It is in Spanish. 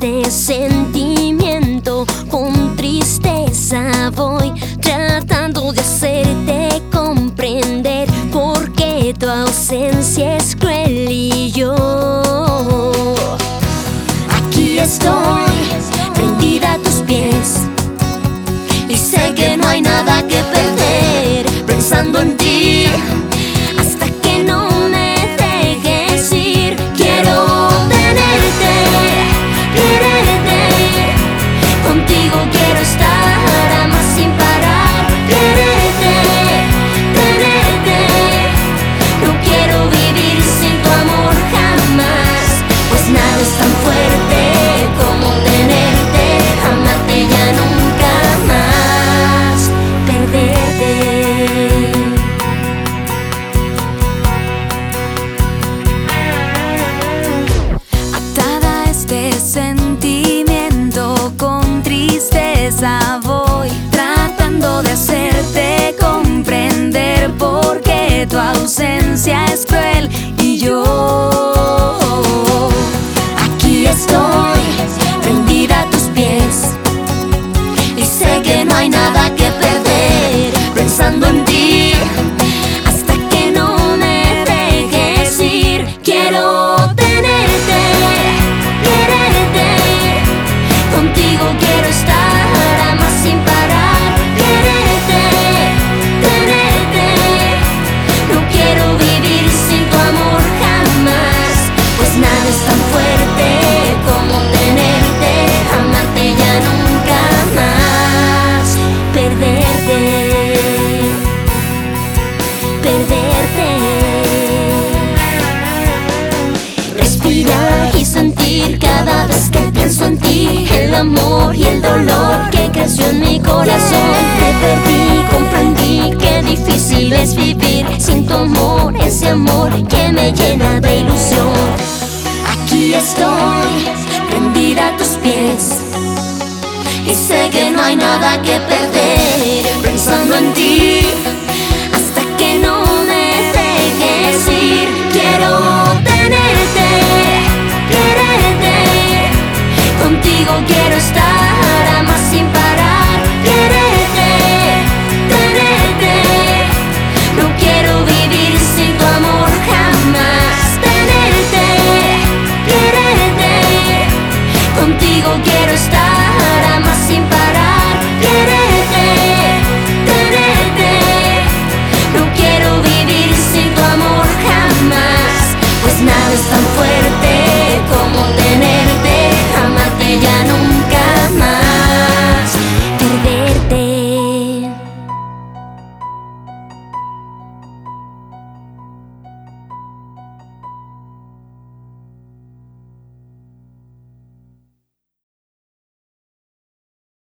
este sentimiento, con tristeza voy tratando de hacerte comprender por qué tu ausencia es cruel y yo aquí estoy, rendida a tus pies, y sé que no hay nada que perder, pensando en ti hasta que no me dejes ir. Quiero tenerte, quererte, contigo quiero estar, amar sin parar. Quererte, tenerte, no quiero vivir sin tu amor jamás, pues nada es tan fuerte como tenerte, amarte ya nunca más, perderte. Atada a este sentimiento, con tristeza voy tratando de hacerte comprender por qué tu ausencia es cruel y yo Aquí estoy, rendida a tus pies, y sé que no hay nada que perder, pensando en ti hasta que no me dejes ir. Quiero tenerte, quererte, contigo quiero estar, amar sin parar. Quererte, tenerte, no quiero vivir sin tu amor jamás, pues nada es tan fuerte como tenerte, amarte ya nunca más, perderte, perderte. Respirar y sentir cada vez que pienso en ti, el amor y el dolor que creció en mi corazón. Te perdí, comprendí qué difícil es vivir sin tu amor, ese amor que me llena de ilusión. Aquí estoy, rendida a tus pies, y sé que no hay nada que perder,